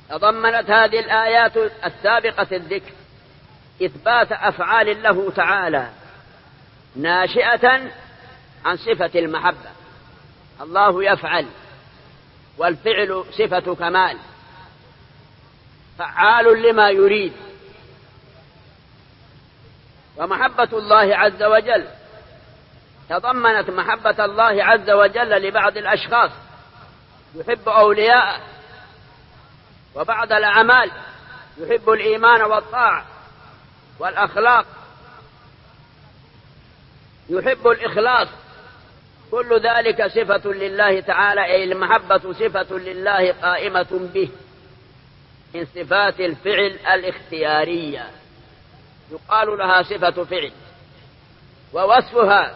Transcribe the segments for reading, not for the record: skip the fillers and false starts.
تضمنت هذه الآيات السابقة الذكر إثبات أفعال له تعالى ناشئة عن صفة المحبة. الله يفعل، والفعل صفة كمال، فعال لما يريد. ومحبة الله عز وجل تضمنت محبة الله عز وجل لبعض الأشخاص، يحب أولياءه، وبعض الأعمال يحب الإيمان والطاعة والأخلاق، يحب الإخلاص. كل ذلك صفة لله تعالى، أي المحبة صفة لله قائمة به من صفات الفعل الاختيارية، يقال لها صفة فعل. ووصفها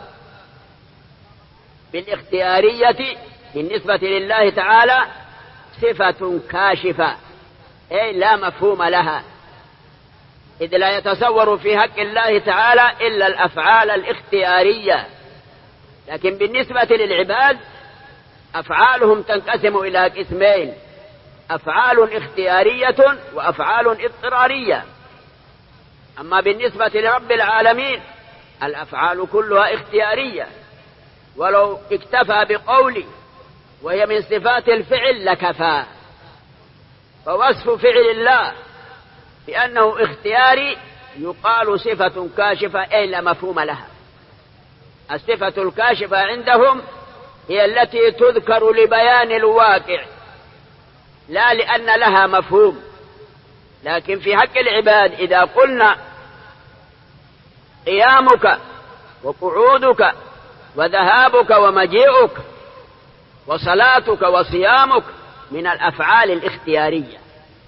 بالاختيارية بالنسبة لله تعالى صفة كاشفة، أي لا مفهوم لها، إذ لا يتصور في حق الله تعالى إلا الأفعال الاختيارية. لكن بالنسبة للعباد أفعالهم تنقسم إلى قسمين: أفعال اختيارية وأفعال اضطرارية. أما بالنسبة لرب العالمين الأفعال كلها اختيارية، ولو اكتفى بقولي وهي من صفات الفعل لكفى. فوصف فعل الله بأنه اختياري يقال صفة كاشفة، أي لا مفهوم لها. الصفة الكاشفة عندهم هي التي تذكر لبيان الواقع لا لأن لها مفهوم. لكن في حق العباد إذا قلنا قيامك وقعودك وذهابك ومجيئك وصلاتك وصيامك من الأفعال الاختيارية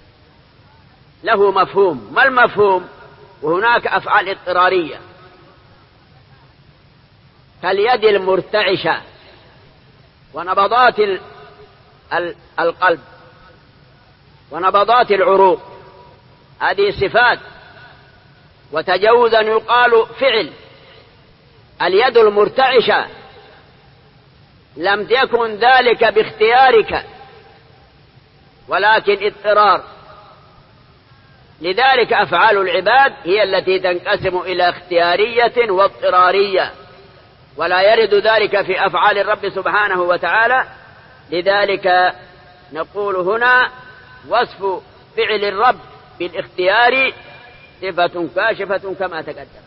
له مفهوم. ما المفهوم؟ وهناك أفعال اضطرارية كاليد المرتعشة ونبضات القلب ونبضات العروق، هذه صفات. وتجوزا يقال فعل. اليد المرتعشة لم يكن ذلك باختيارك ولكن اضطرار. لذلك أفعال العباد هي التي تنقسم إلى اختيارية واضطرارية، ولا يرد ذلك في أفعال الرب سبحانه وتعالى. لذلك نقول هنا وصف فعل الرب بالاختيار صفة كاشفة كما تقدم.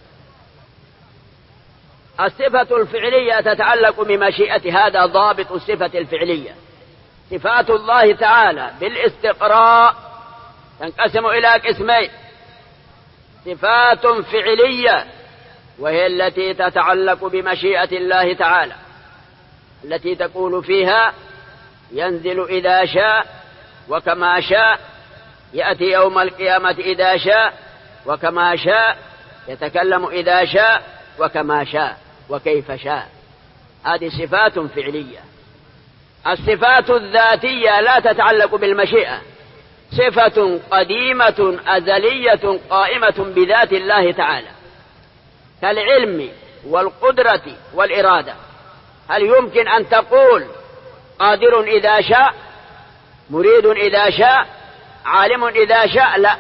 الصفة الفعلية تتعلق بمشيئة، هذا ضابط الصفة الفعلية. صفات الله تعالى بالاستقراء تنقسم إلى قسمين: صفات فعلية وهي التي تتعلق بمشيئة الله تعالى، التي تقول فيها ينزل إذا شاء وكما شاء، يأتي يوم القيامة إذا شاء وكما شاء، يتكلم إذا شاء وكما شاء وكيف شاء. هذه صفات فعلية. الصفات الذاتية لا تتعلق بالمشيئة، صفة قديمة أزلية قائمة بذات الله تعالى كالعلم والقدرة والإرادة. هل يمكن أن تقول قادر إذا شاء، مريد إذا شاء، عالم إذا شاء؟ لا.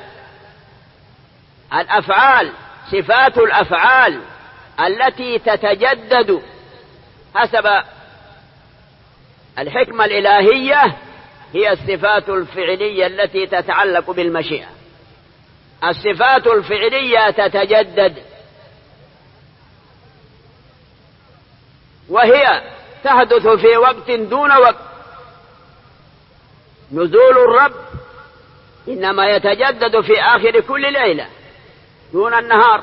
الأفعال صفات الأفعال التي تتجدد حسب الحكمة الإلهية هي الصفات الفعلية التي تتعلق بالمشيئة. الصفات الفعلية تتجدد، وهي تحدث في وقت دون وقت. نزول الرب إنما يتجدد في آخر كل ليلة دون النهار.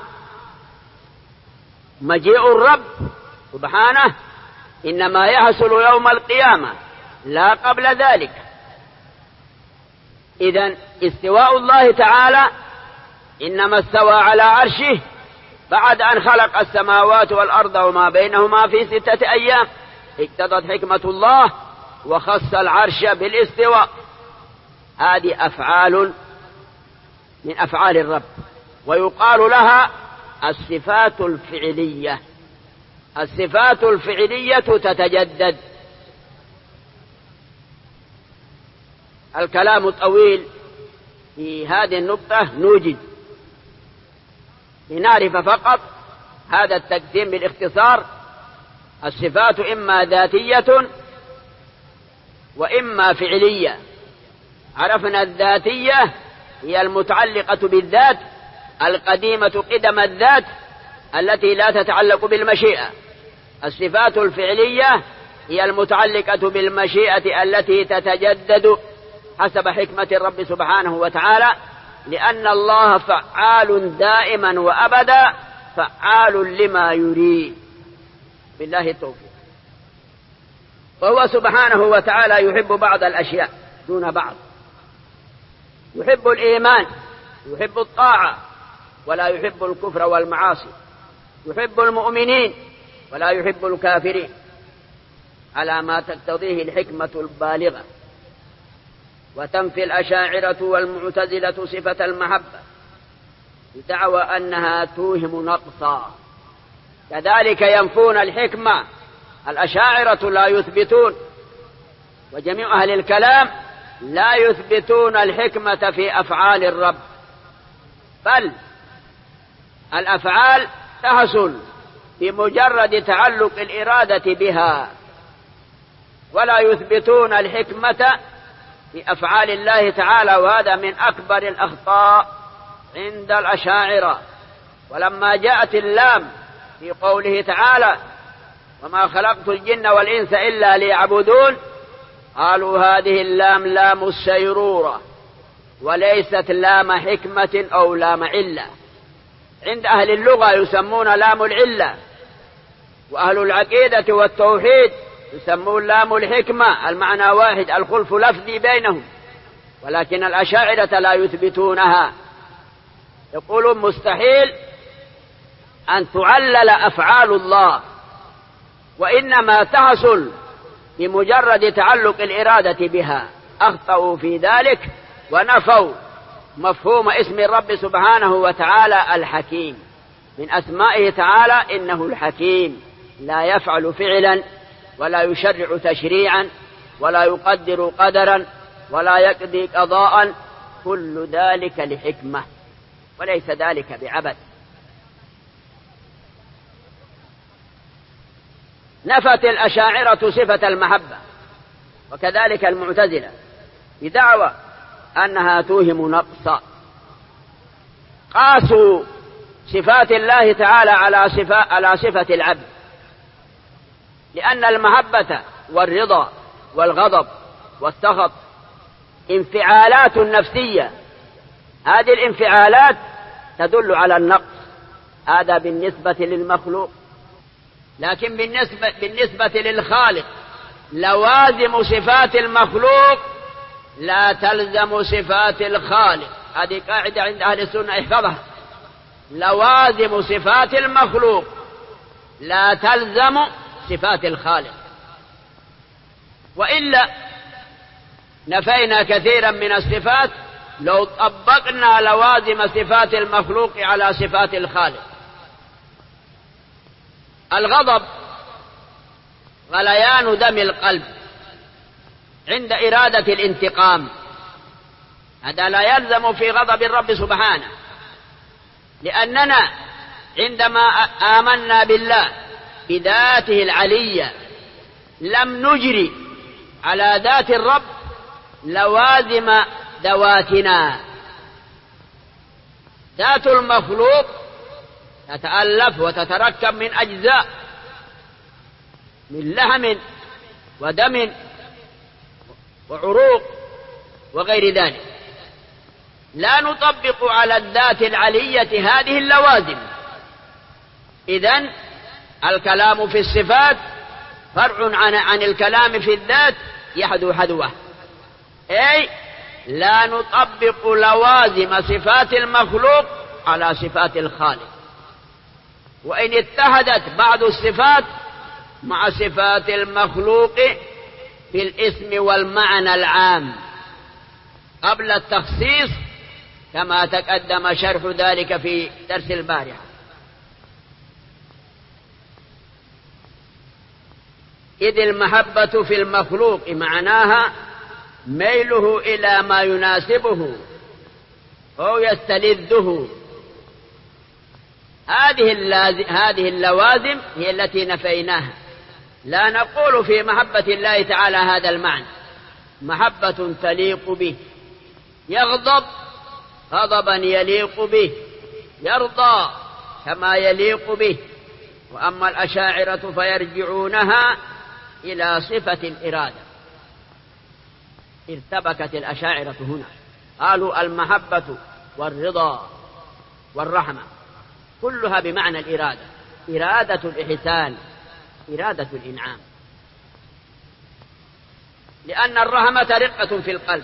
مجيء الرب سبحانه إنما يحصل يوم القيامة لا قبل ذلك. إذن استواء الله تعالى إنما استوى على عرشه بعد أن خلق السماوات والأرض وما بينهما في 6 أيام. اقتضت حكمة الله وخص العرش بالاستواء. هذه أفعال من أفعال الرب، ويقال لها الصفات الفعلية. الصفات الفعلية تتجدد. الكلام طويل في هذه النقطة نوجد لنعرف فقط هذا التقسيم بالاختصار. الصفات إما ذاتية وإما فعلية. عرفنا الذاتية هي المتعلقة بالذات القديمة قدم الذات التي لا تتعلق بالمشيئة. الصفات الفعلية هي المتعلقة بالمشيئة التي تتجدد حسب حكمة الرب سبحانه وتعالى، لأن الله فعال دائما وأبدا، فعال لما يريد. بالله التوفيق. وهو سبحانه وتعالى يحب بعض الأشياء دون بعض. يحب الإيمان، يحب الطاعة، ولا يحب الكفر والمعاصي. يحب المؤمنين ولا يحب الكافرين، على ما تقتضيه الحكمة البالغة. وتنفي الأشاعرة والمعتزلة صفة المحبة بدعوى أنها توهم نقصا، كذلك ينفون الحكمة. الأشاعرة لا يثبتون، وجميع أهل الكلام لا يثبتون الحكمة في أفعال الرب، بل الأفعال تحصل بمجرد تعلق الإرادة بها، ولا يثبتون الحكمة في أفعال الله تعالى. وهذا من أكبر الأخطاء عند الأشاعرة. ولما جاءت اللام في قوله تعالى وما خلقت الجن والإنس إلا ليعبدون، قالوا هذه اللام لام السيرورة وليست لام حكمة أو لام علة. عند أهل اللغة يسمون لام العلة، وأهل العقيدة والتوحيد يسمون لام الحكمة، المعنى واحد، الخلف لفظي بينهم. ولكن الأشاعرة لا يثبتونها، يقولون مستحيل أن تعلل أفعال الله، وإنما تحصل بمجرد تعلق الإرادة بها. أخطأوا في ذلك ونفوا مفهوم اسم الرب سبحانه وتعالى الحكيم. من أسمائه تعالى إنه الحكيم، لا يفعل فعلا ولا يشرع تشريعا ولا يقدر قدرا ولا يقضي قضاء، كل ذلك لحكمة وليس ذلك بعبث. نفت الأشاعرة صفة المحبة، وكذلك المعتزلة، بدعوى أنها توهم نقصا. قاسوا صفات الله تعالى على صفة العبد، لأن المحبة والرضا والغضب والسخط انفعالات نفسية، هذه الانفعالات تدل على النقص، هذا بالنسبة للمخلوق. لكن بالنسبة للخالق لوازم صفات المخلوق لا تلزم صفات الخالق. هذه قاعدة عند أهل السنة احفظها، لوازم صفات المخلوق لا تلزم صفات الخالق، وإلا نفينا كثيرا من الصفات لو طبقنا لوازم صفات المخلوق على صفات الخالق. الغضب غليان دم القلب عند إرادة الانتقام، هذا لا يلزم في غضب الرب سبحانه، لأننا عندما آمنا بالله بذاته العلية لم نجري على ذات الرب لوازم ذواتنا. ذات المخلوق تتألف وتتركب من أجزاء، من لحم ودم وعروق وغير ذلك، لا نطبق على الذات العلية هذه اللوازم. إذن الكلام في الصفات فرع عن الكلام في الذات يحدو حدوه، أي لا نطبق لوازم صفات المخلوق على صفات الخالق. وإن اتحدت بعض الصفات مع صفات المخلوق في الاسم والمعنى العام قبل التخصيص، كما تقدم شرح ذلك في درس البارحة. إذ المحبة في المخلوق معناها ميله إلى ما يناسبه أو يستلذه. هذه اللوازم هي التي نفيناها. لا نقول في محبة الله تعالى هذا المعنى، محبة تليق به، يغضب غضبا يليق به، يرضى كما يليق به. وأما الأشاعرة فيرجعونها إلى صفة الإرادة. ارتبكت الأشاعرة هنا، قالوا المحبة والرضا والرحمة كلها بمعنى الإرادة، إرادة الإحسان، إرادة الإنعام، لأن الرحمة رقة في القلب،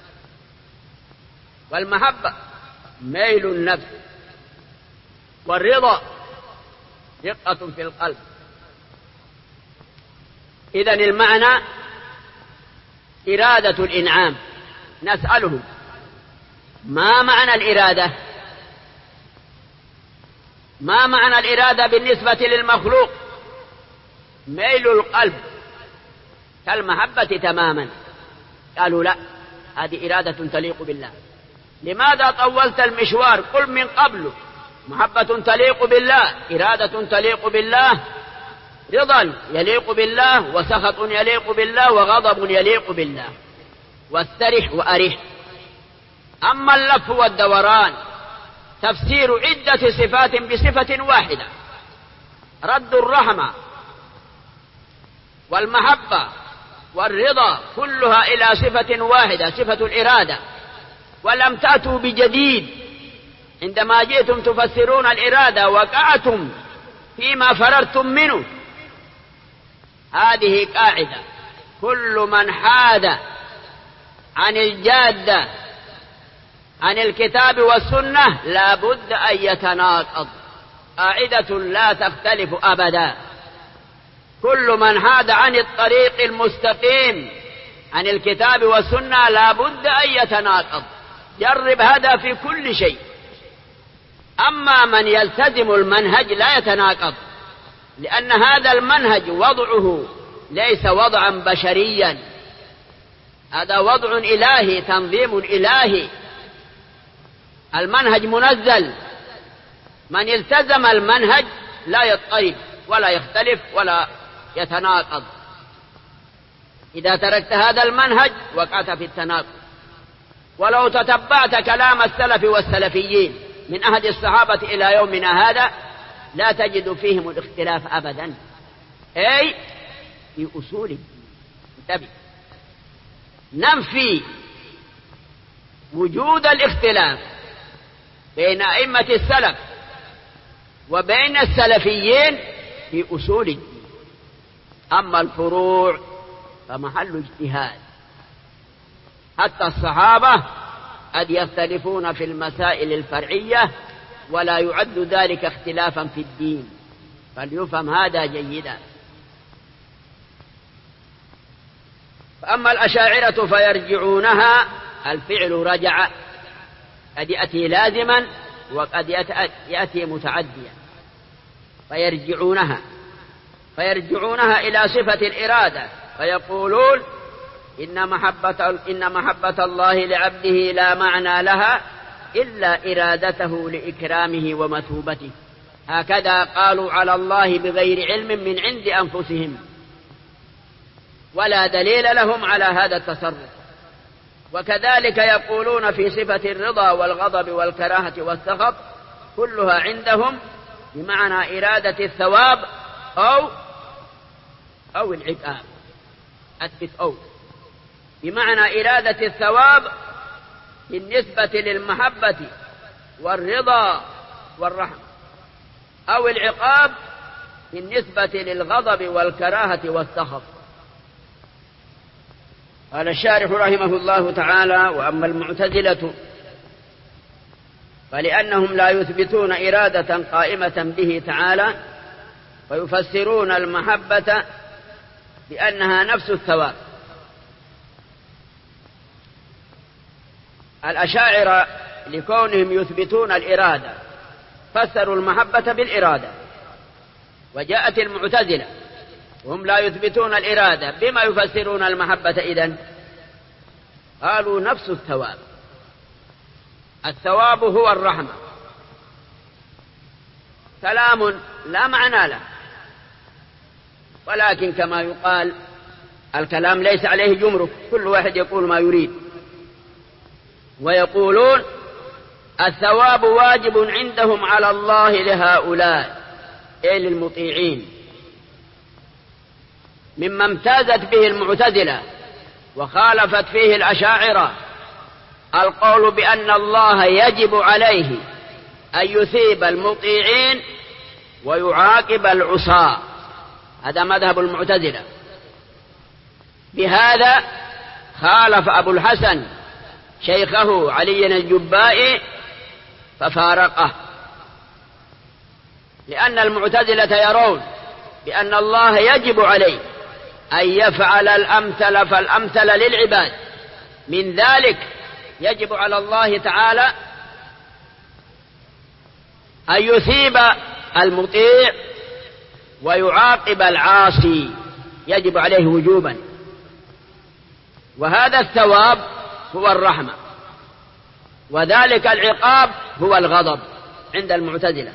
والمحبة ميل النفس، والرضا رقة في القلب. إذن المعنى إرادة الإنعام. نسألهم ما معنى الإرادة؟ ما معنى الإرادة بالنسبة للمخلوق؟ ميل القلب كالمحبة تماما. قالوا لا، هذه إرادة تليق بالله. لماذا طولت المشوار؟ قل من قبل محبة تليق بالله، إرادة تليق بالله، رضا يليق بالله، وسخط يليق بالله، وغضب يليق بالله، واسترح وأرح. أما اللف والدوران تفسير عدة صفات بصفة واحدة، رد الرحمة والمحبة والرضا كلها إلى صفة واحدة، صفة الإرادة. ولم تأتوا بجديد. عندما جئتم تفسرون الإرادة وقعتم فيما فررتم منه. هذه قاعدة، كل من حاد عن الجادة عن الكتاب والسنة لا بد أن يتناقض. قاعدة لا تختلف أبدا. كل من حاد عن الطريق المستقيم عن الكتاب والسنة لا بد أن يتناقض. جرب هذا في كل شيء. أما من يلتزم المنهج لا يتناقض، لأن هذا المنهج وضعه ليس وضعا بشريا، هذا وضع إلهي، تنظيم إلهي. المنهج منزل. من التزم المنهج لا يضطرب ولا يختلف ولا يتناقض. إذا تركت هذا المنهج وقعت في التناقض. ولو تتبعت كلام السلف والسلفيين من أحد الصحابة إلى يومنا هذا لا تجد فيهم الاختلاف أبدا، أي في أصول الدين. انتبه، ننفي وجود الاختلاف بين أئمة السلف وبين السلفيين في أصول الدين. أما الفروع فمحل اجتهاد. حتى الصحابة قد يختلفون في المسائل الفرعية ولا يعد ذلك اختلافا في الدين، فليفهم هذا جيدا. فأما الأشاعرة فيرجعونها، الفعل رجع قد يأتي لازما وقد يأتي متعديا. فيرجعونها إلى صفة الإرادة، فيقولون إن محبة الله لعبده لا معنى لها إلا إرادته لإكرامه ومثوبته. هكذا قالوا على الله بغير علم من عند أنفسهم، ولا دليل لهم على هذا التصرف. وكذلك يقولون في صفة الرضا والغضب والكراهة والسخط كلها عندهم بمعنى إرادة الثواب أو العقاب. أثبت أو بمعنى إرادة الثواب بالنسبة للمحبة والرضا والرحمة، أو العقاب بالنسبة للغضب والكراهة والسخط. قال الشارح رحمه الله تعالى: وأما المعتزلة فلأنهم لا يثبتون إرادة قائمة به تعالى، ويفسرون المحبة بأنها نفس الثواب. الأشاعرة لكونهم يثبتون الإرادة فسروا المحبة بالإرادة، وجاءت المعتزلة وهم لا يثبتون الإرادة، بما يفسرون المحبة إذن؟ قالوا نفس الثواب. الثواب هو الرحمة. كلام لا معنى له، ولكن كما يقال الكلام ليس عليه جمرك، كل واحد يقول ما يريد. ويقولون الثواب واجب عندهم على الله لهؤلاء، أي للمطيعين، مما امتازت به المعتزلة وخالفت فيه الأشاعرة، القول بأن الله يجب عليه أن يثيب المطيعين ويعاقب العصاة. هذا مذهب المعتزلة. بهذا خالف أبو الحسن شيخه علي الجبائي ففارقه، لأن المعتزلة يرون بأن الله يجب عليه أن يفعل الأمثل فالأمثل للعباد. من ذلك يجب على الله تعالى أن يثيب المطيع ويعاقب العاصي، يجب عليه وجوبا. وهذا الثواب هو الرحمة، وذلك العقاب هو الغضب عند المعتزلة.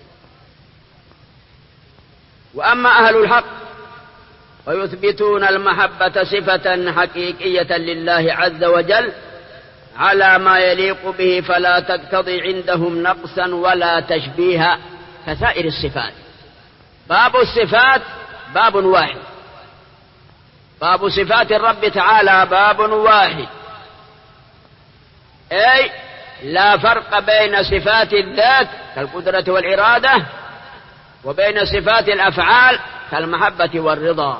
وأما أهل الحق ويثبتون المحبة صفة حقيقية لله عز وجل على ما يليق به، فلا تقتضي عندهم نقصا ولا تشبيها كسائر الصفات. باب الصفات باب واحد، باب صفات الرب تعالى باب واحد، أي لا فرق بين صفات الذات كالقدرة والإرادة وبين صفات الأفعال كالمحبة والرضا.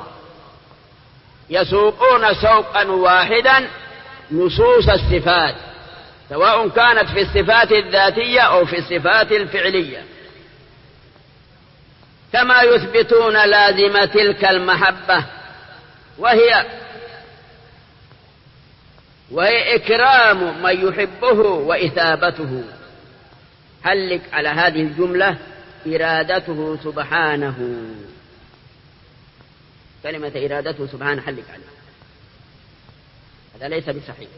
يسوقون سوقا واحدا نصوص الصفات، سواء كانت في الصفات الذاتية أو في الصفات الفعلية، كما يثبتون لازم تلك المحبة وهي إكرام من يحبه وإثابته. حلق على هذه الجملة إرادته سبحانه، كلمة إرادته سبحانه حلق عليه، هذا ليس بصحيح.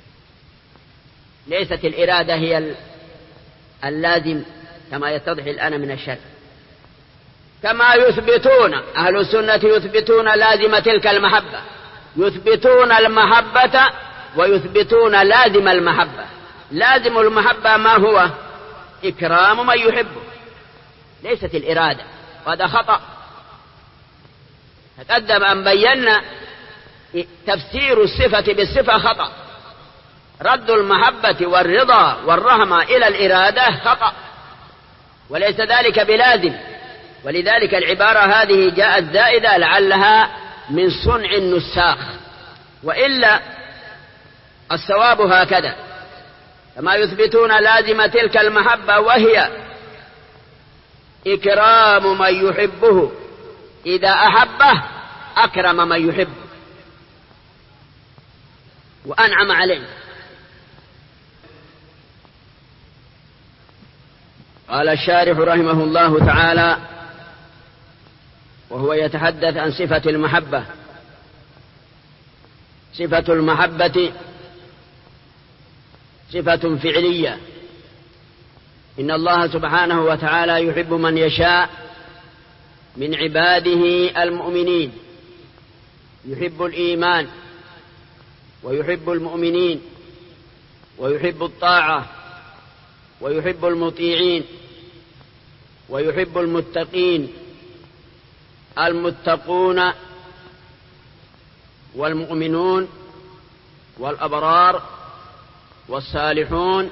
ليست الإرادة هي اللازم كما يتضح الآن من الشرع. كما يثبتون أهل السنة يثبتون لازم تلك المحبة، يثبتون المحبة ويثبتون لازم المحبة. لازم المحبة ما هو؟ إكرام من يحبه، ليست الإرادة، وهذا خطأ. تقدم أن بينا تفسير الصفة بالصفة خطأ، رد المحبة والرضا والرحمة إلى الإرادة خطأ، وليس ذلك بلازم. ولذلك العبارة هذه جاءت زائدة لعلها من صنع النساخ، وإلا الصواب هكذا: كما يثبتون لازم تلك المحبة وهي إكرام من يحبه، إذا أحبه أكرم من يحبه وأنعم عليه. قال الشارح رحمه الله تعالى وهو يتحدث عن صفة المحبة: صفة المحبة صفة فعلية، إن الله سبحانه وتعالى يحب من يشاء من عباده المؤمنين، يحب الإيمان ويحب المؤمنين ويحب الطاعة ويحب المطيعين ويحب المتقين. المتقون والمؤمنون والأبرار والصالحون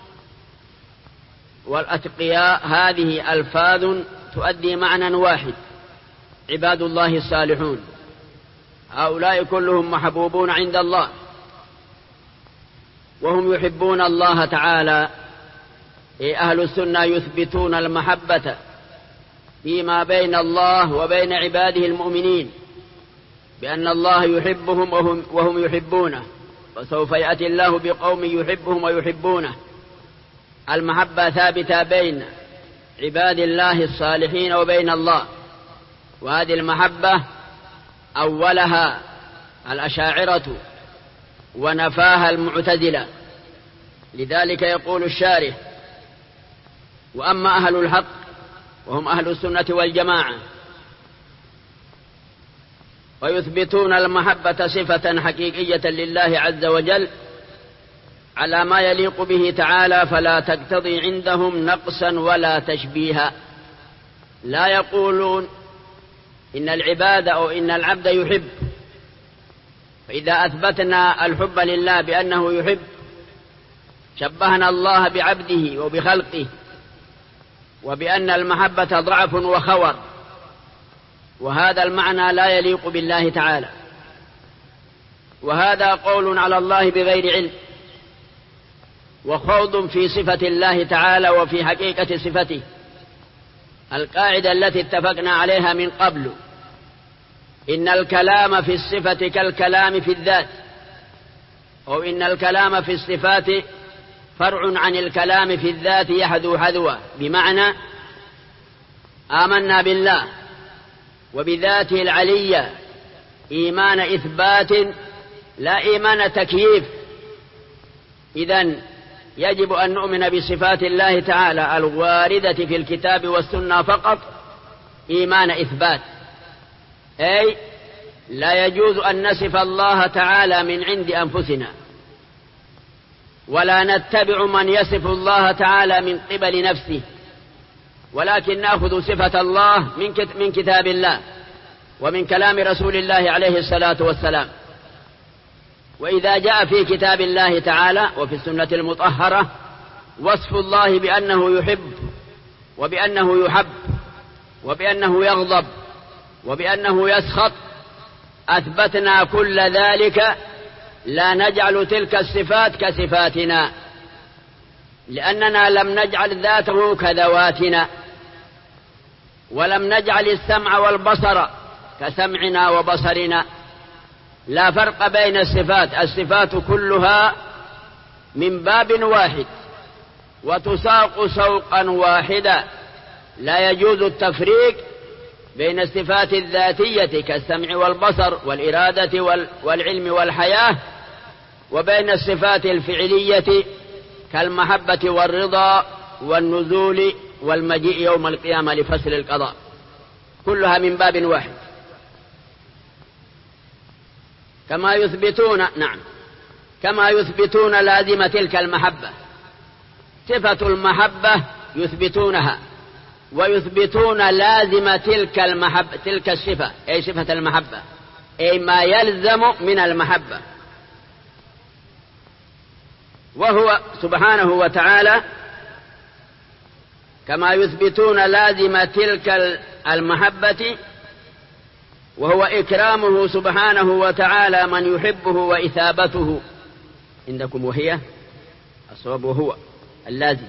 والأتقياء، هذه ألفاظ تؤدي معنى واحد: عباد الله الصالحون. هؤلاء كلهم محبوبون عند الله، وهم يحبون الله تعالى. أهل السنة يثبتون المحبة فيما بين الله وبين عباده المؤمنين، بأن الله يحبهم وهم يحبونه، وسوف يأتي الله بقوم يحبهم ويحبونه. المحبة ثابتة بين عباد الله الصالحين وبين الله، وهذه المحبة أولها الأشاعرة ونفاها المعتزلة، لذلك يقول الشارح: وأما أهل الحق وهم أهل السنة والجماعة ويثبتون المحبة صفة حقيقية لله عز وجل على ما يليق به تعالى، فلا تقتضي عندهم نقصا ولا تشبيها. لا يقولون إن العباد أو إن العبد يحب، فإذا أثبتنا الحب لله بأنه يحب شبهنا الله بعبده وبخلقه، وبأن المحبة ضعف وخور، وهذا المعنى لا يليق بالله تعالى، وهذا قول على الله بغير علم، وخوض في صفة الله تعالى وفي حقيقة صفته. القاعدة التي اتفقنا عليها من قبل: إن الكلام في الصفة كالكلام في الذات، أو إن الكلام في الصفات فرع عن الكلام في الذات يحذو حذوه، بمعنى آمنا بالله وبذاته العلية إيمان إثبات لا إيمان تكييف. إذن يجب أن نؤمن بصفات الله تعالى الواردة في الكتاب والسنة فقط إيمان إثبات، أي لا يجوز أن نصف الله تعالى من عند أنفسنا، ولا نتبع من يصف الله تعالى من قبل نفسه، ولكن نأخذ صفة الله من كتاب الله ومن كلام رسول الله عليه الصلاة والسلام. وإذا جاء في كتاب الله تعالى وفي السنة المطهرة وصف الله بأنه يحب وبأنه يحب وبأنه يغضب وبأنه يسخط، أثبتنا كل ذلك، لا نجعل تلك الصفات كصفاتنا، لأننا لم نجعل ذاته كذواتنا، ولم نجعل السمع والبصر كسمعنا وبصرنا. لا فرق بين الصفات، الصفات كلها من باب واحد وتساق سوقا واحدا، لا يجوز التفريق بين الصفات الذاتية كالسمع والبصر والإرادة والعلم والحياة، وبين الصفات الفعلية كالمحبة والرضا والنزول والمجيء يوم القيامة لفصل القضاء، كلها من باب واحد. كما يثبتون لازمة تلك المحبة، صفة المحبة يثبتونها، ويثبتون لازم تلك الصفة، أي صفة المحبة، أي ما يلزم من المحبة، وهو سبحانه وتعالى. كما يثبتون لازم تلك المحبة وهو إكرامه سبحانه وتعالى من يحبه وإثابته عندكم، وهي الصواب وهو اللازم،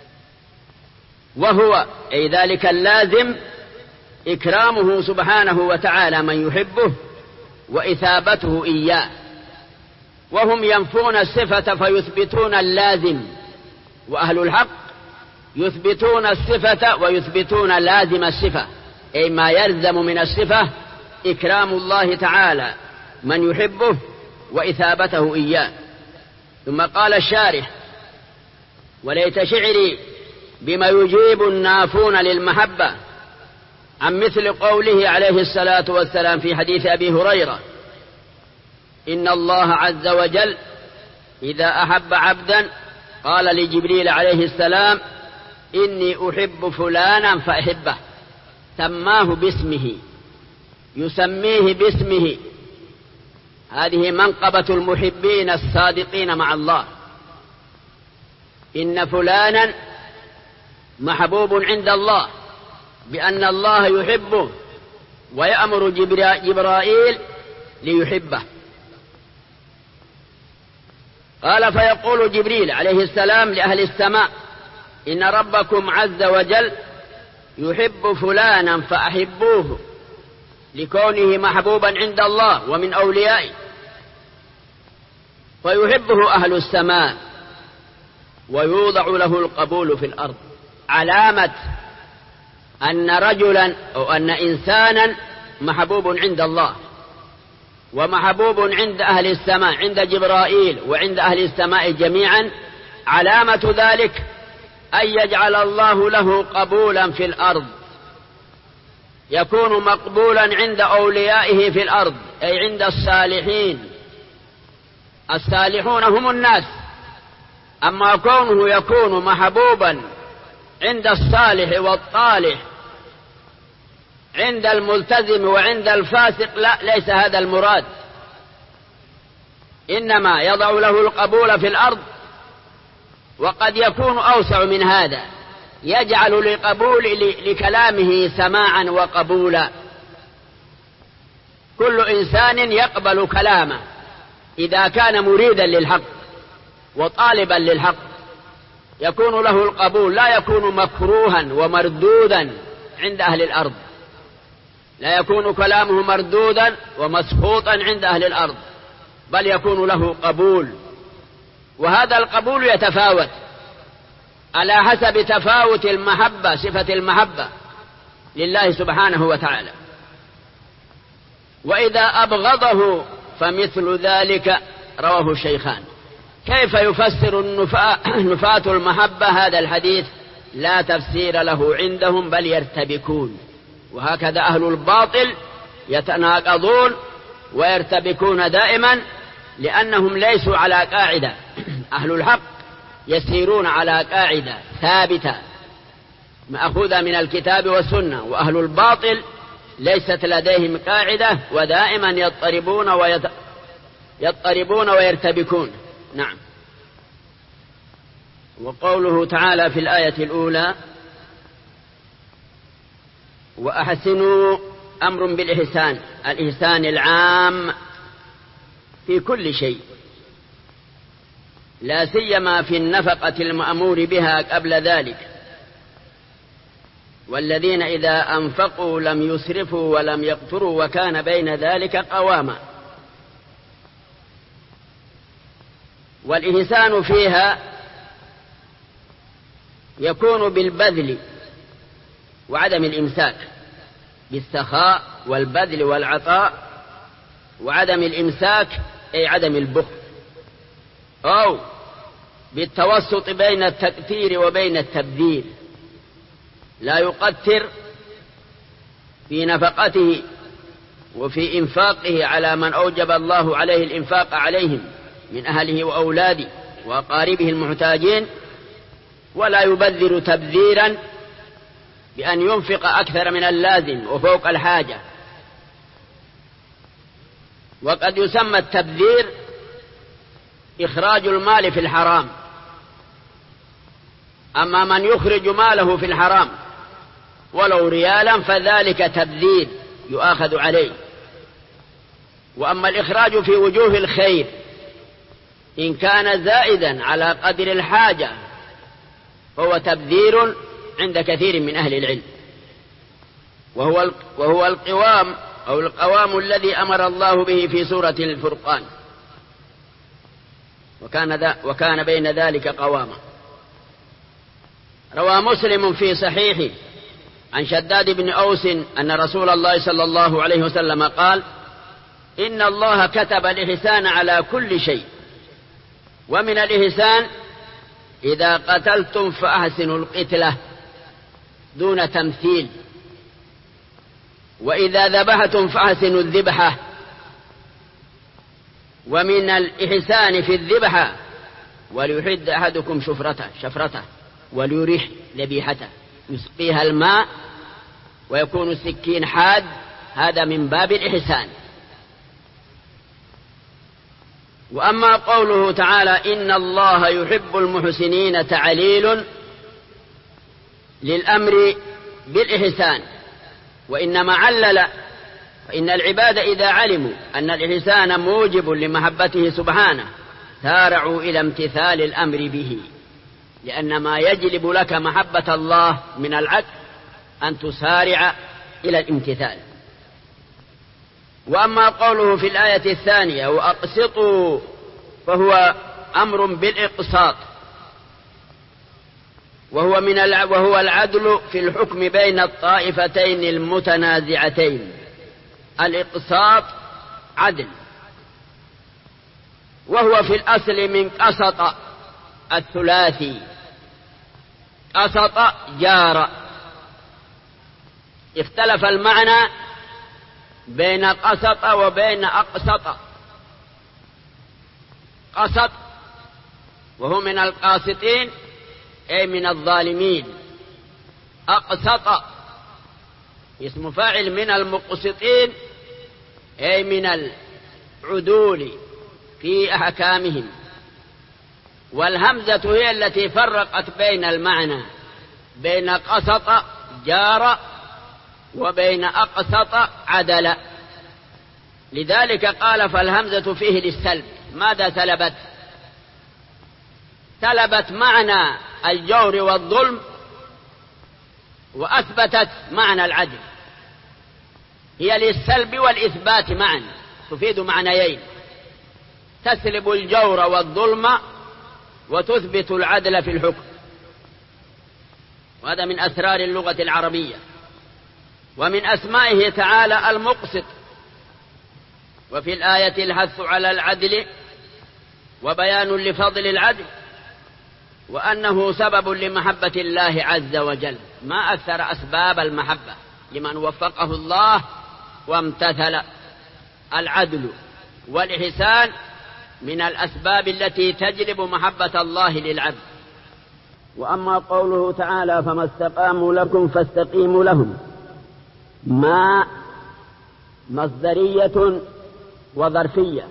وهو أي ذلك اللازم إكرامه سبحانه وتعالى من يحبه وإثابته إياه. وهم ينفون الصفة فيثبتون اللازم، وأهل الحق يثبتون الصفة ويثبتون لازم الصفة، أي ما يلزم من الصفة إكرام الله تعالى من يحبه وإثابته إياه. ثم قال الشارح: وليت شعري بما يجيب النافون للمحبة عن مثل قوله عليه الصلاة والسلام في حديث أبي هريرة: إن الله عز وجل إذا أحب عبدا قال لجبريل عليه السلام: إني أحب فلانا فأحبه، سماه باسمه، يسميه باسمه. هذه منقبة المحبين الصادقين مع الله. إن فلانا محبوب عند الله بأن الله يحبه ويأمر جبرائيل ليحبه. قال: فيقول جبريل عليه السلام لأهل السماء: إن ربكم عز وجل يحب فلانا فأحبوه، لكونه محبوبا عند الله ومن أوليائه، فيحبه أهل السماء ويوضع له القبول في الأرض، علامة أن رجلا أو أن إنسانا محبوب عند الله ومحبوب عند أهل السماء، عند جبرائيل وعند أهل السماء جميعا، علامة ذلك أن يجعل الله له قبولا في الأرض، يكون مقبولا عند أوليائه في الأرض، أي عند الصالحين. الصالحون هم الناس، أما كونه يكون محبوبا عند الصالح والطالح، عند الملتزم وعند الفاسق، لا، ليس هذا المراد. إنما يضع له القبول في الأرض، وقد يكون أوسع من هذا، يجعل لكلامه سماعا وقبولا. كل إنسان يقبل كلامه إذا كان مريدا للحق وطالبا للحق، يكون له القبول، لا يكون مكروها ومردودا عند أهل الأرض، لا يكون كلامه مردودا ومسخوطا عند أهل الأرض، بل يكون له قبول. وهذا القبول يتفاوت على حسب تفاوت المحبة، صفة المحبة لله سبحانه وتعالى. وإذا أبغضه فمثل ذلك، رواه الشيخان. كيف يفسر نفاة المحبة هذا الحديث؟ لا تفسير له عندهم، بل يرتبكون. وهكذا أهل الباطل يتناقضون ويرتبكون دائما، لأنهم ليسوا على قاعدة. أهل الحق يسيرون على قاعدة ثابتة مأخوذة من الكتاب والسنة، وأهل الباطل ليست لديهم قاعدة، ودائما يضطربون ويرتبكون. نعم. وقوله تعالى في الآية الأولى: وأحسنوا، أمر بالإحسان، الإحسان العام في كل شيء، لا سيما في النفقة المأمور بها قبل ذلك. والذين إذا أنفقوا لم يسرفوا ولم يقتروا وكان بين ذلك قواما. والإحسان فيها يكون بالبذل وعدم الإمساك، بالسخاء والبذل والعطاء وعدم الإمساك، أي عدم البخل، أو بالتوسط بين التكثير وبين التبذير، لا يقتر في نفقته وفي إنفاقه على من أوجب الله عليه الإنفاق عليهم من أهله وأولاده وأقاربه المحتاجين، ولا يبذر تبذيرا بأن ينفق أكثر من اللازم وفوق الحاجة. وقد يسمى التبذير إخراج المال في الحرام. أما من يخرج ماله في الحرام ولو ريالا فذلك تبذير يؤاخذ عليه. وأما الإخراج في وجوه الخير إن كان زائدا على قدر الحاجة فهو تبذير عند كثير من أهل العلم، وهو القوام أو القوام الذي أمر الله به في سورة الفرقان، وكان بين ذلك قواما. روى مسلم في صحيحه عن شداد بن أوس أن رسول الله صلى الله عليه وسلم قال: إن الله كتب الإحسان على كل شيء، ومن الإحسان إذا قتلتم فأحسنوا القتلة دون تمثيل، وإذا ذبحتم فأحسنوا الذبحة. ومن الإحسان في الذبحة وليحد أحدكم شفرته وليريح ذبيحته، يسقيها الماء ويكون السكين حاد، هذا من باب الإحسان. وأما قوله تعالى: إن الله يحب المحسنين، تعليل للأمر بالإحسان، وإنما علل، فإن العباد إذا علموا أن الإحسان موجب لمحبته سبحانه سارعوا إلى امتثال الأمر به، لأن ما يجلب لك محبة الله من العدل أن تسارع إلى الامتثال. وأما قوله في الآية الثانية: وأقسطوا، فهو أمر بالإقساط، وهو العدل في الحكم بين الطائفتين المتنازعتين. الإقساط عدل، وهو في الأصل من قسط، الثلاثي. قسط جار. اختلف المعنى بين قسط وبين أقسط. قسط وهو من القاسطين أي من الظالمين. أقسط اسم فاعل من المقسطين أي من العدول في أحكامهم. والهمزة هي التي فرقت بين المعنى بين قسط جار وبين أقسط عدل. لذلك قال فالهمزة فيه للسلب. ماذا سلبت؟ سلبت معنى الجور والظلم وأثبتت معنى العدل. هي للسلب والإثبات معا، تفيد معنيين: تسلب الجور والظلم وتثبت العدل في الحكم. وهذا من أسرار اللغة العربية. ومن أسمائه تعالى المقسط. وفي الآية الحث على العدل وبيان لفضل العدل وأنه سبب لمحبة الله عز وجل. ما أكثر أسباب المحبة لمن وفقه الله وامتثل. العدل والإحسان من الأسباب التي تجلب محبة الله للعبد. وأما قوله تعالى فما استقاموا لكم فاستقيموا لهم، ما مصدرية وظرفية،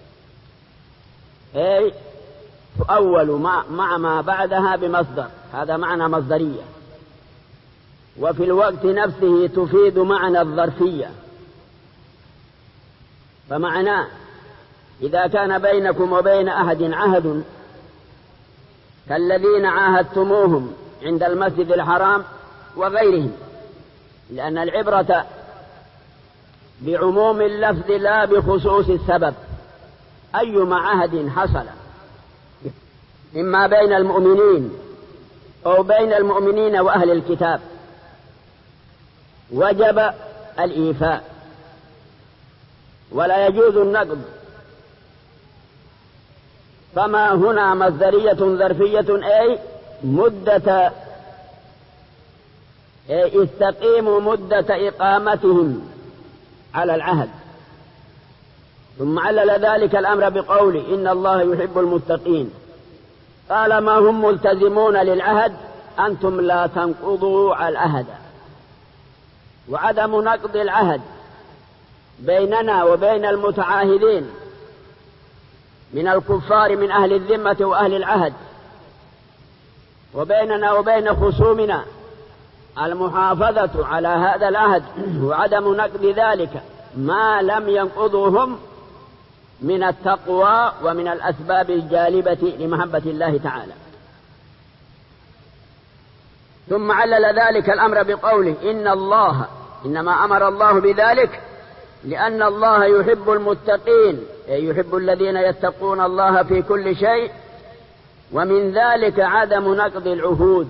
أي تؤول مع ما بعدها بمصدر، هذا معنى مصدرية. وفي الوقت نفسه تفيد معنى الظرفية. فمعناه إذا كان بينكم وبين أحد عهد كالذين عاهدتموهم عند المسجد الحرام وغيرهم، لأن العبرة بعموم اللفظ لا بخصوص السبب. أيما عهد حصل إما بين المؤمنين أو بين المؤمنين وأهل الكتاب وجب الإيفاء ولا يجوز النقض. فما هنا مصدرية ظرفية أي مدة، استقيموا مدة إقامتهم على العهد. ثم علل ذلك الأمر بقوله إن الله يحب المتقين. قال ما هم ملتزمون للعهد أنتم لا تنقضوا العهد. وعدم نقض العهد بيننا وبين المتعاهدين من الكفار من أهل الذمة وأهل العهد، وبيننا وبين خصومنا المحافظة على هذا العهد وعدم نقض ذلك ما لم ينقضوهم من التقوى ومن الأسباب الجالبة لمحبة الله تعالى. ثم علل ذلك الأمر بقوله إنما أمر الله بذلك لأن الله يحب المتقين، أي يحب الذين يتقون الله في كل شيء. ومن ذلك عدم نقض العهود.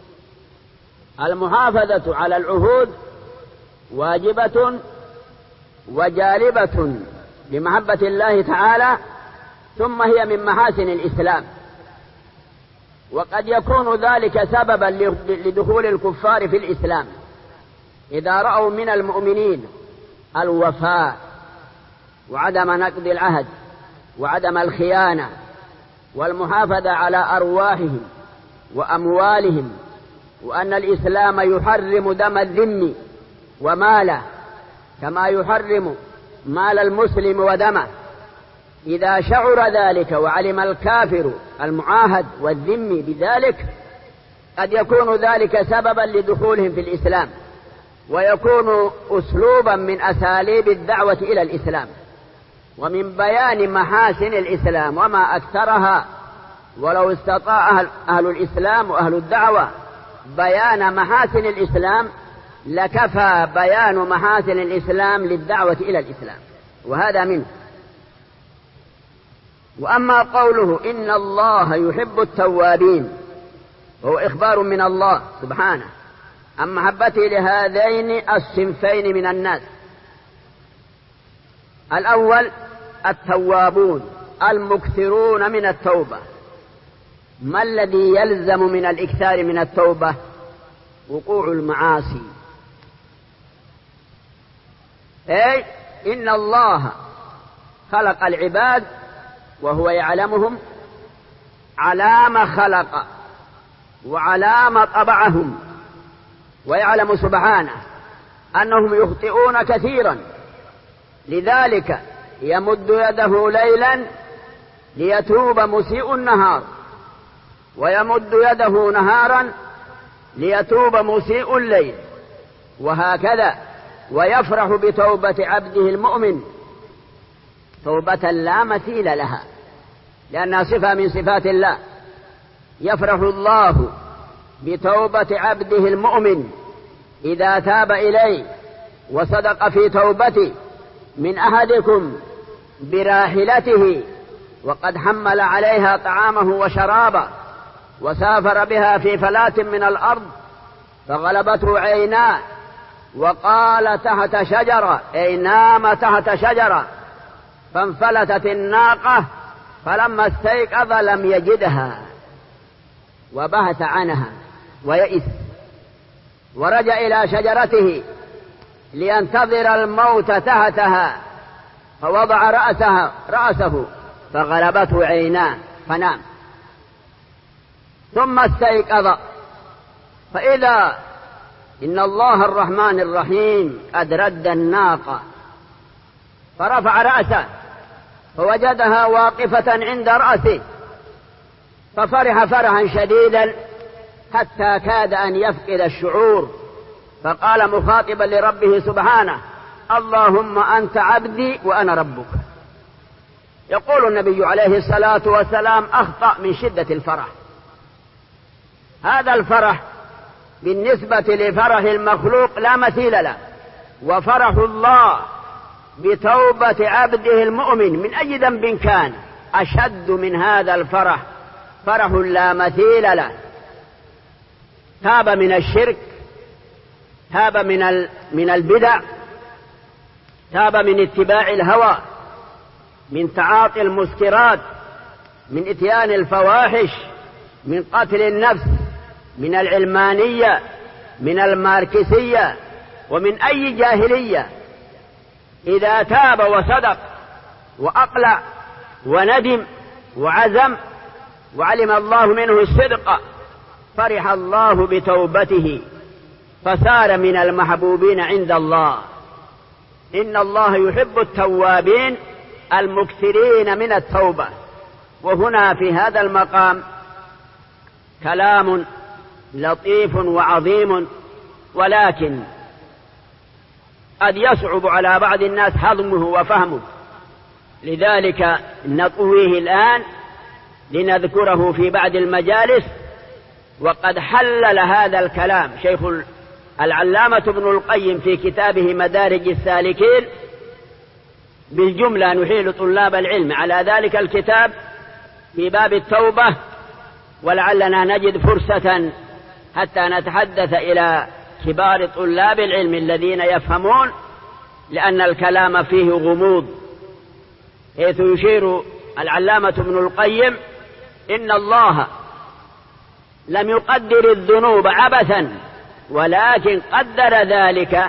المحافظة على العهود واجبة وجالبة لمحبة الله تعالى، ثم هي من محاسن الإسلام. وقد يكون ذلك سببا لدخول الكفار في الإسلام إذا رأوا من المؤمنين الوفاء وعدم نقض العهد وعدم الخيانة والمحافظة على أرواحهم وأموالهم، وأن الإسلام يحرم دم الذم وماله كما يحرم مال المسلم ودمه. إذا شعر ذلك وعلم الكافر المعاهد والذم بذلك قد يكون ذلك سببا لدخولهم في الإسلام، ويكون أسلوبا من أساليب الدعوة إلى الإسلام. ومن بيان محاسن الإسلام وما أكثرها، ولو استطاع أهل الإسلام وأهل الدعوة بيان محاسن الإسلام لكفى بيان محاسن الإسلام للدعوة إلى الإسلام، وهذا منه. وأما قوله إن الله يحب التوابين وهو إخبار من الله سبحانه عن محبته لهذين الصنفين من الناس. الأول التوابون المكثرون من التوبة، ما الذي يلزم من الإكثار من التوبة؟ وقوع المعاصي. أي إن الله خلق العباد وهو يعلمهم على ما خلق وعلى ما طبعهم، ويعلم سبحانه أنهم يخطئون كثيرا، لذلك يمد يده ليلا ليتوب مسيء النهار، ويمد يده نهارا ليتوب مسيء الليل، وهكذا. ويفرح بتوبة عبده المؤمن توبة لا مثيل لها، لأنها صفة من صفات الله. يفرح الله بتوبة عبده المؤمن إذا تاب إليه وصدق في توبته. من أحدكم براحلته وقد حمل عليها طعامه وشرابه وسافر بها في فلاة من الأرض فغلبته عيناه وقال تحت شجرة، أي نام تحت شجرة، فانفلتت الناقة فلما استيقظ لم يجدها وبهت عنها ويئس، ورجع إلى شجرته لينتظر الموت تحتها، فوضع رأسه فغلبته عيناه فنام، ثم استيقظ فإذا إن الله الرحمن الرحيم قد رد الناقة، فرفع رأسه فوجدها واقفة عند رأسه، ففرح فرحا شديدا حتى كاد أن يفقد الشعور، فقال مخاطبا لربه سبحانه: اللهم أنت عبدي وأنا ربك. يقول النبي عليه الصلاة والسلام: أخطأ من شدة الفرح. هذا الفرح بالنسبة لفرح المخلوق لا مثيل له، وفرح الله بتوبة عبده المؤمن من أي ذنب كان أشد من هذا الفرح، فرح لا مثيل له. تاب من الشرك، تاب من البدع، تاب من اتباع الهوى، من تعاطي المسكرات، من اتيان الفواحش، من قتل النفس، من العلمانية، من الماركسية، ومن أي جاهلية. إذا تاب وصدق وأقلع وندم وعزم وعلم الله منه الصدق فرح الله بتوبته فصار من المحبوبين عند الله. إن الله يحب التوابين المكثرين من التوبة. وهنا في هذا المقام كلام لطيف وعظيم، ولكن قد يصعب على بعض الناس هضمه وفهمه، لذلك نطويه الآن لنذكره في بعض المجالس. وقد حلل هذا الكلام شيخ العلامة ابن القيم في كتابه مدارج السالكين بالجملة. نحيل طلاب العلم على ذلك الكتاب في باب التوبة، ولعلنا نجد فرصة حتى نتحدث إلى كبار طلاب العلم الذين يفهمون، لأن الكلام فيه غموض، حيث يشير العلامة ابن القيم: إن الله لم يقدر الذنوب عبثا، ولكن قدر ذلك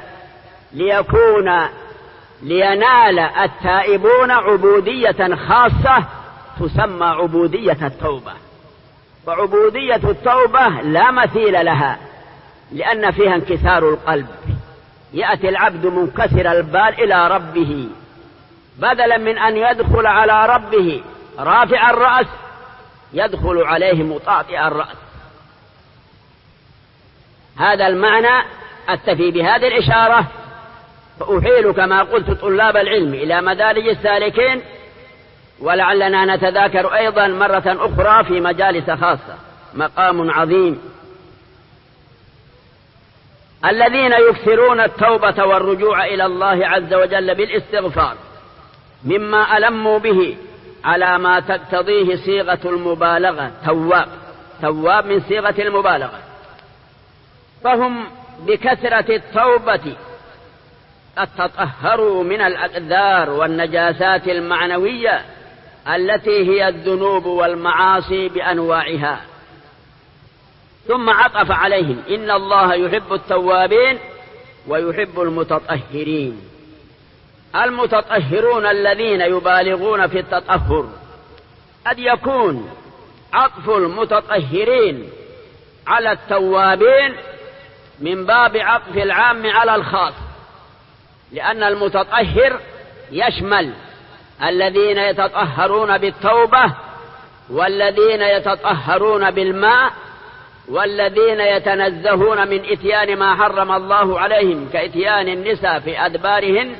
لينال التائبون عبودية خاصة تسمى عبودية التوبة. فعبودية التوبة لا مثيل لها، لأن فيها انكسار القلب. يأتي العبد منكسر البال إلى ربه، بدلا من أن يدخل على ربه رافع الرأس يدخل عليه مطاطئ الرأس. هذا المعنى. أكتفي بهذه الإشارة، فأحيل كما قلت طلاب العلم إلى مدارج السالكين، ولعلنا نتذاكر أيضا مرة أخرى في مجالس خاصة. مقام عظيم. الذين يكثرون التوبة والرجوع إلى الله عز وجل بالاستغفار مما ألموا به على ما تقتضيه صيغة المبالغة. تواب من صيغة المبالغة. فهم بكثرة التوبة قد تطهروا من الأقدار والنجاسات المعنوية التي هي الذنوب والمعاصي بأنواعها. ثم عطف عليهم: إن الله يحب التوابين ويحب المتطهرين. المتطهرون الذين يبالغون في التطهر. قد يكون عطف المتطهرين على التوابين من باب عطف العام على الخاص، لأن المتطهر يشمل الذين يتطهرون بالتوبة، والذين يتطهرون بالماء، والذين يتنزهون من إتيان ما حرم الله عليهم كإتيان النساء في أدبارهن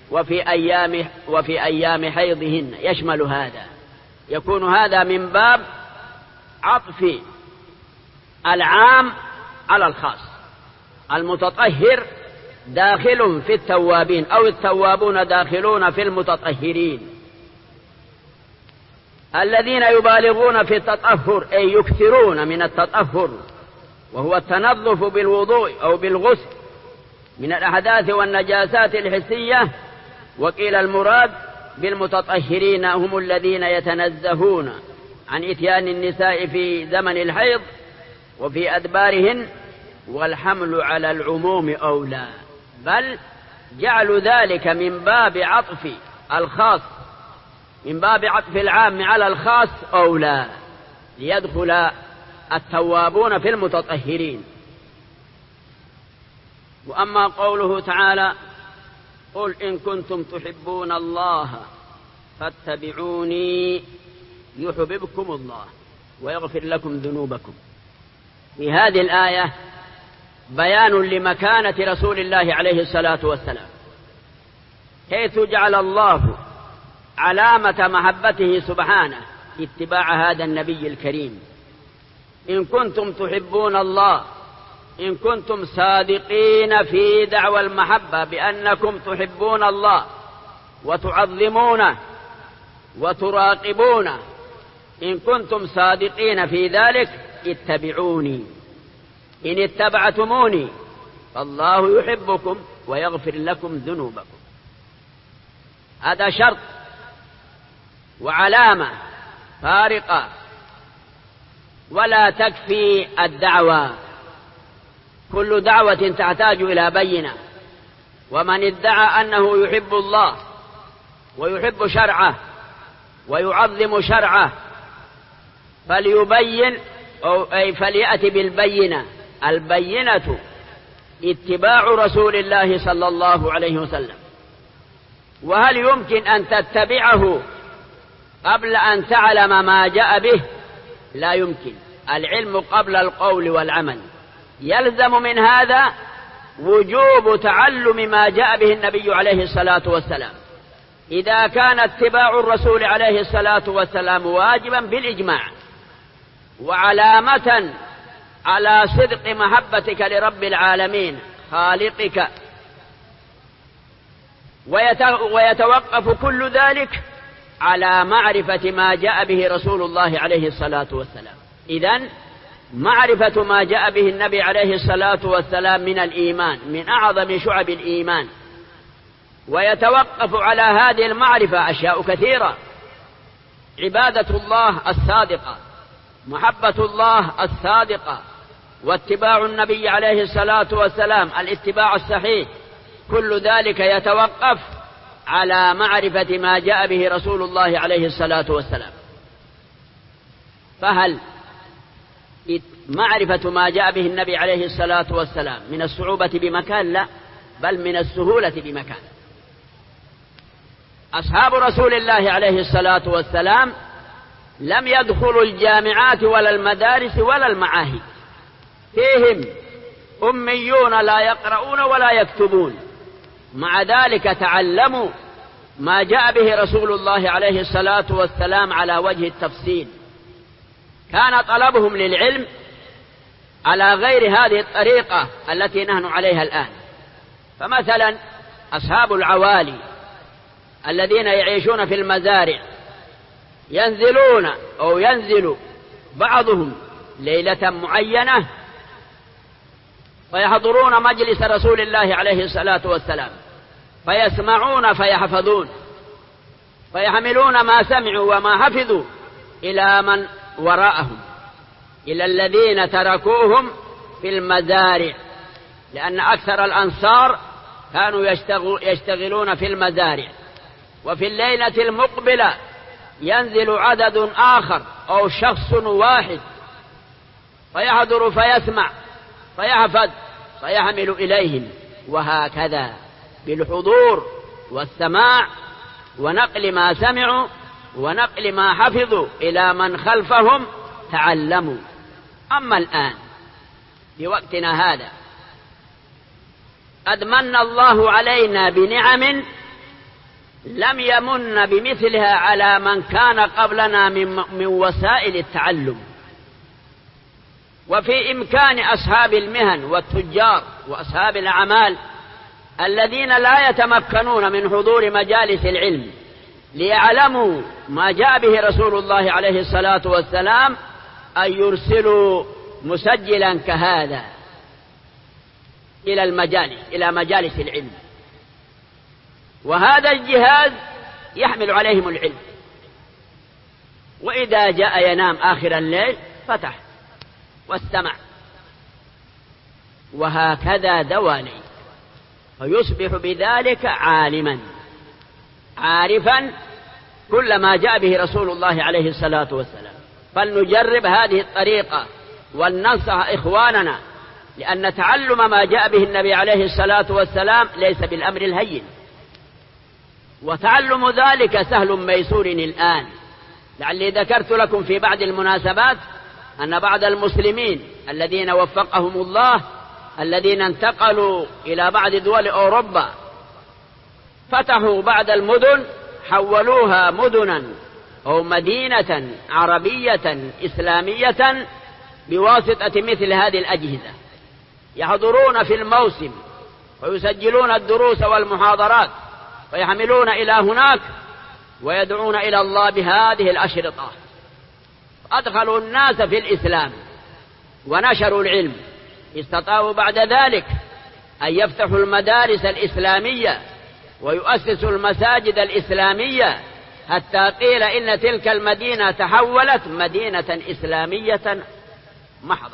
وفي أيام حيضهن، يشمل هذا. يكون هذا من باب عطف العام على الخاص. المتطهر داخل في التوابين، أو التوابون داخلون في المتطهرين. الذين يبالغون في التطهر أي يكثرون من التطهر، وهو التنظف بالوضوء أو بالغسل من الأحداث والنجاسات الحسية. وقيل المراد بالمتطهرين هم الذين يتنزهون عن إتيان النساء في زمن الحيض وفي أدبارهن، والحمل على العموم أولى، بل جعلوا ذلك من باب عطف الخاص، من باب عطف العام على الخاص أولى، ليدخل التوابون في المتطهرين. وأما قوله تعالى: قل إن كنتم تحبون الله فاتبعوني يحببكم الله ويغفر لكم ذنوبكم، في هذه الآية بيان لمكانة رسول الله عليه الصلاة والسلام، حيث جعل الله علامة محبته سبحانه اتباع هذا النبي الكريم. إن كنتم تحبون الله، إن كنتم صادقين في دعوى المحبة بأنكم تحبون الله وتعظمونه وتراقبونه، إن كنتم صادقين في ذلك اتبعوني، إن اتبعتموني فالله يحبكم ويغفر لكم ذنوبكم. هذا شرط وعلامة فارقة، ولا تكفي الدعوة، كل دعوة تحتاج إلى بينة. ومن ادعى أنه يحب الله ويحب شرعه ويعظم شرعه فليبين، أي فليأتي بالبينة. البينة اتباع رسول الله صلى الله عليه وسلم. وهل يمكن أن تتبعه قبل أن تعلم ما جاء به؟ لا يمكن. العلم قبل القول والعمل. يلزم من هذا وجوب تعلم ما جاء به النبي عليه الصلاة والسلام. إذا كان اتباع الرسول عليه الصلاة والسلام واجبا بالإجماع، وعلامة على صدق محبتك لرب العالمين خالقك، ويتوقف كل ذلك على معرفة ما جاء به رسول الله عليه الصلاة والسلام. إذن معرفة ما جاء به النبي عليه الصلاة والسلام من الإيمان، من أعظم شعب الإيمان. ويتوقف على هذه المعرفة أشياء كثيرة: عبادة الله الصادقة، محبة الله الصادقة، واتباع النبي عليه الصلاة والسلام الاتباع الصحيح. كل ذلك يتوقف على معرفة ما جاء به رسول الله عليه الصلاة والسلام. فهل معرفة ما جاء به النبي عليه الصلاة والسلام من الصعوبة بمكان؟ لا، بل من السهولة بمكان. أصحاب رسول الله عليه الصلاة والسلام لم يدخلوا الجامعات ولا المدارس ولا المعاهد، فيهم أميون لا يقرؤون ولا يكتبون، مع ذلك تعلموا ما جاء به رسول الله عليه الصلاة والسلام على وجه التفصيل. كان طلبهم للعلم على غير هذه الطريقة التي نحن عليها الآن. فمثلا أصحاب العوالي الذين يعيشون في المزارع ينزلون أو ينزل بعضهم ليلة معينة فيحضرون مجلس رسول الله عليه الصلاة والسلام، فيسمعون فيحفظون، فيحملون ما سمعوا وما حفظوا إلى من وراءهم، إلى الذين تركوهم في المزارع، لأن أكثر الأنصار كانوا يشتغلون في المزارع. وفي الليلة المقبلة ينزل عدد آخر أو شخص واحد فيحضر فيسمع فيحفظ فيحمل إليهم، وهكذا بالحضور والسماع ونقل ما سمعوا ونقل ما حفظوا إلى من خلفهم تعلموا. أما الآن بوقتنا هذا قد من الله علينا بنعم لم يمن بمثلها على من كان قبلنا من وسائل التعلم. وفي إمكان أصحاب المهن والتجار وأصحاب الأعمال الذين لا يتمكنون من حضور مجالس العلم ليعلموا ما جاء به رسول الله عليه الصلاة والسلام أن يرسلوا مسجلا كهذا إلى مجالس العلم، وهذا الجهاز يحمل عليهم العلم، وإذا جاء ينام آخر الليل فتح واستمع، وهكذا دوالي، فيصبح بذلك عالما عارفا كل ما جاء به رسول الله عليه الصلاة والسلام. فلنجرب هذه الطريقة ولننصح إخواننا، لأن تعلم ما جاء به النبي عليه الصلاة والسلام ليس بالأمر الهين، وتعلم ذلك سهل ميسور الآن. لعلي ذكرت لكم في بعض المناسبات أن بعض المسلمين الذين وفقهم الله الذين انتقلوا إلى بعض دول أوروبا فتحوا بعض المدن، حولوها مدنا أو مدينة عربية إسلامية بواسطة مثل هذه الأجهزة، يحضرون في الموسم ويسجلون الدروس والمحاضرات ويحملون إلى هناك ويدعون إلى الله بهذه الأشرطة. أدخلوا الناس في الإسلام ونشروا العلم. استطاعوا بعد ذلك أن يفتحوا المدارس الإسلامية ويؤسسوا المساجد الإسلامية، حتى قيل إن تلك المدينة تحولت مدينة إسلامية محضة.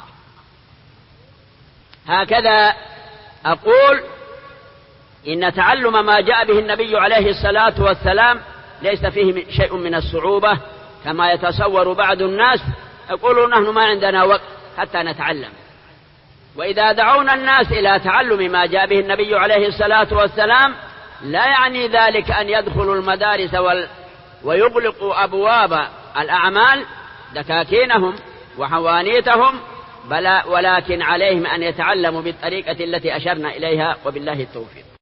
هكذا أقول إن تعلم ما جاء به النبي عليه الصلاة والسلام ليس فيه شيء من الصعوبة كما يتصور بعض الناس، يقولون نحن ما عندنا وقت حتى نتعلم. وإذا دعونا الناس إلى تعلم ما جاء به النبي عليه الصلاة والسلام لا يعني ذلك أن يدخلوا المدارس ويغلقوا أبواب الأعمال دكاكينهم وحوانيتهم، ولكن عليهم أن يتعلموا بالطريقة التي أشرنا إليها، وبالله التوفيق.